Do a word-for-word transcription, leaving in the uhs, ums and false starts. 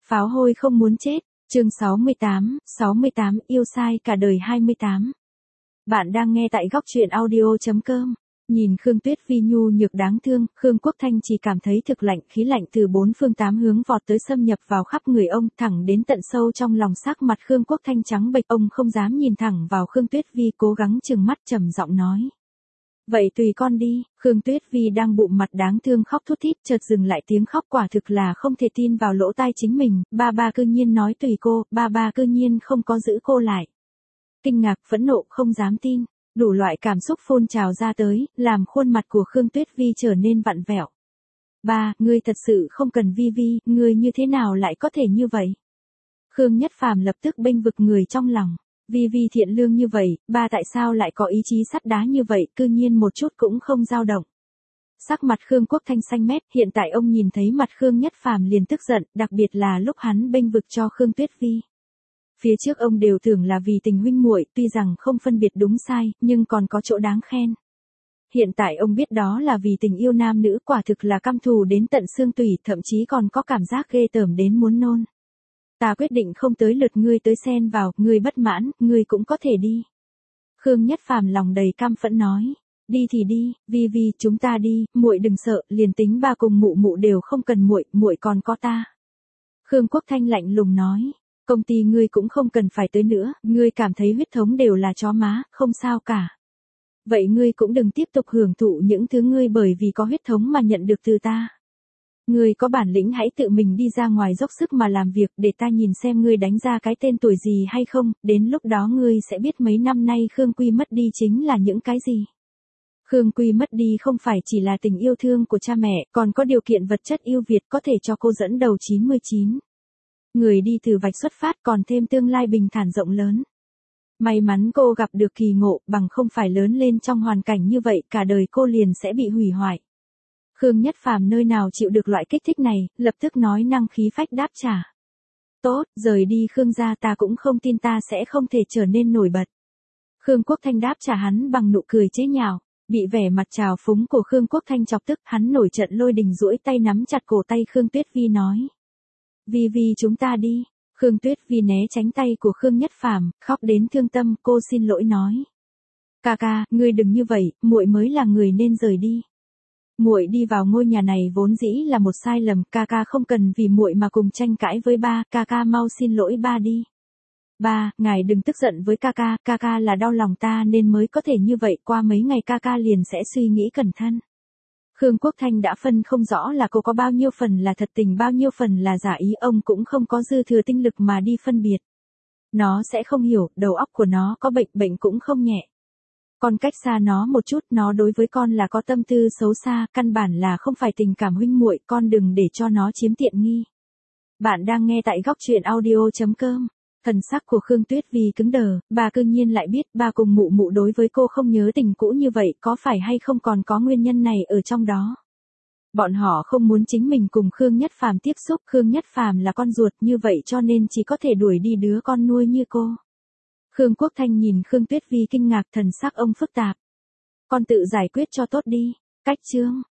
Pháo hôi không muốn chết, chương sáu mươi tám, sáu mươi tám yêu sai cả đời hai mươi tám. Bạn đang nghe tại góc truyện audio chấm com. Nhìn Khương Tuyết Vi nhu nhược đáng thương, Khương Quốc Thanh chỉ cảm thấy thực lạnh, khí lạnh từ bốn phương tám hướng vọt tới xâm nhập vào khắp người ông, thẳng đến tận sâu trong lòng. Sắc mặt Khương Quốc Thanh trắng bệch, ông không dám nhìn thẳng vào Khương Tuyết Vi, cố gắng trừng mắt trầm giọng nói. Vậy tùy con đi. Khương Tuyết Vi đang bụng mặt đáng thương khóc thút thít, chợt dừng lại tiếng khóc, quả thực là không thể tin vào lỗ tai chính mình, ba ba cư nhiên nói tùy cô, ba ba cư nhiên không có giữ cô lại. Kinh ngạc, phẫn nộ, không dám tin, đủ loại cảm xúc phun trào ra tới, làm khuôn mặt của Khương Tuyết Vi trở nên vặn vẹo. Ba, ngươi thật sự không cần Vi Vi, ngươi như thế nào lại có thể như vậy? Khương Nhất Phàm lập tức bênh vực người trong lòng. Vi Vi thiện lương như vậy, ba tại sao lại có ý chí sắt đá như vậy, cư nhiên một chút cũng không dao động. Sắc mặt Khương Quốc Thanh xanh mét, hiện tại ông nhìn thấy mặt Khương Nhất Phàm liền tức giận, đặc biệt là lúc hắn bênh vực cho Khương Tuyết Vi. Phía trước ông đều tưởng là vì tình huynh muội, tuy rằng không phân biệt đúng sai, nhưng còn có chỗ đáng khen. Hiện tại ông biết đó là vì tình yêu nam nữ, quả thực là căm thù đến tận xương tủy, thậm chí còn có cảm giác ghê tởm đến muốn nôn. Ta quyết định không tới lượt ngươi tới xen vào, ngươi bất mãn, ngươi cũng có thể đi. Khương Nhất Phàm lòng đầy căm phẫn nói, đi thì đi, Vi Vi, chúng ta đi, muội đừng sợ, liền tính ba cùng mụ mụ đều không cần muội, muội còn có ta. Khương Quốc Thanh lạnh lùng nói, công ty ngươi cũng không cần phải tới nữa, ngươi cảm thấy huyết thống đều là chó má, không sao cả. Vậy ngươi cũng đừng tiếp tục hưởng thụ những thứ ngươi bởi vì có huyết thống mà nhận được từ ta. Ngươi có bản lĩnh hãy tự mình đi ra ngoài dốc sức mà làm việc, để ta nhìn xem ngươi đánh ra cái tên tuổi gì hay không, đến lúc đó ngươi sẽ biết mấy năm nay Khương Quy mất đi chính là những cái gì. Khương Quy mất đi không phải chỉ là tình yêu thương của cha mẹ, còn có điều kiện vật chất ưu việt có thể cho cô dẫn đầu chín mươi chín. Người đi từ vạch xuất phát, còn thêm tương lai bình thản rộng lớn. May mắn cô gặp được kỳ ngộ, bằng không phải lớn lên trong hoàn cảnh như vậy, cả đời cô liền sẽ bị hủy hoại. Khương Nhất Phàm nơi nào chịu được loại kích thích này, lập tức nói năng khí phách đáp trả. Tốt, rời đi Khương gia, ta cũng không tin ta sẽ không thể trở nên nổi bật. Khương Quốc Thanh đáp trả hắn bằng nụ cười chế nhạo, bị vẻ mặt trào phúng của Khương Quốc Thanh chọc tức, hắn nổi trận lôi đình duỗi tay nắm chặt cổ tay Khương Tuyết Vi nói. Vi Vi, chúng ta đi. Khương Tuyết Vi né tránh tay của Khương Nhất Phàm, khóc đến thương tâm, cô xin lỗi nói. Ca ca, ngươi đừng như vậy, muội mới là người nên rời đi. Muội đi vào ngôi nhà này vốn dĩ là một sai lầm, ca ca không cần vì muội mà cùng tranh cãi với ba, ca ca mau xin lỗi ba đi. Ba, ngài đừng tức giận với ca ca, ca ca là đau lòng ta nên mới có thể như vậy, qua mấy ngày ca ca liền sẽ suy nghĩ cẩn thận. Khương Quốc Thanh đã phân không rõ là cô có bao nhiêu phần là thật tình bao nhiêu phần là giả ý, ông cũng không có dư thừa tinh lực mà đi phân biệt. Nó sẽ không hiểu, đầu óc của nó có bệnh, bệnh cũng không nhẹ. Con cách xa nó một chút, nó đối với con là có tâm tư xấu xa, căn bản là không phải tình cảm huynh muội, con đừng để cho nó chiếm tiện nghi. Bạn đang nghe tại góc truyện audio chấm com. Thần sắc của Khương Tuyết Vi cứng đờ, bà cư nhiên lại biết ba cùng mụ mụ đối với cô không nhớ tình cũ như vậy, có phải hay không còn có nguyên nhân này ở trong đó. Bọn họ không muốn chính mình cùng Khương Nhất Phàm tiếp xúc, Khương Nhất Phàm là con ruột như vậy cho nên chỉ có thể đuổi đi đứa con nuôi như cô. Khương Quốc Thanh nhìn Khương Tuyết Vi kinh ngạc, thần sắc ông phức tạp. Con tự giải quyết cho tốt đi. Cách chương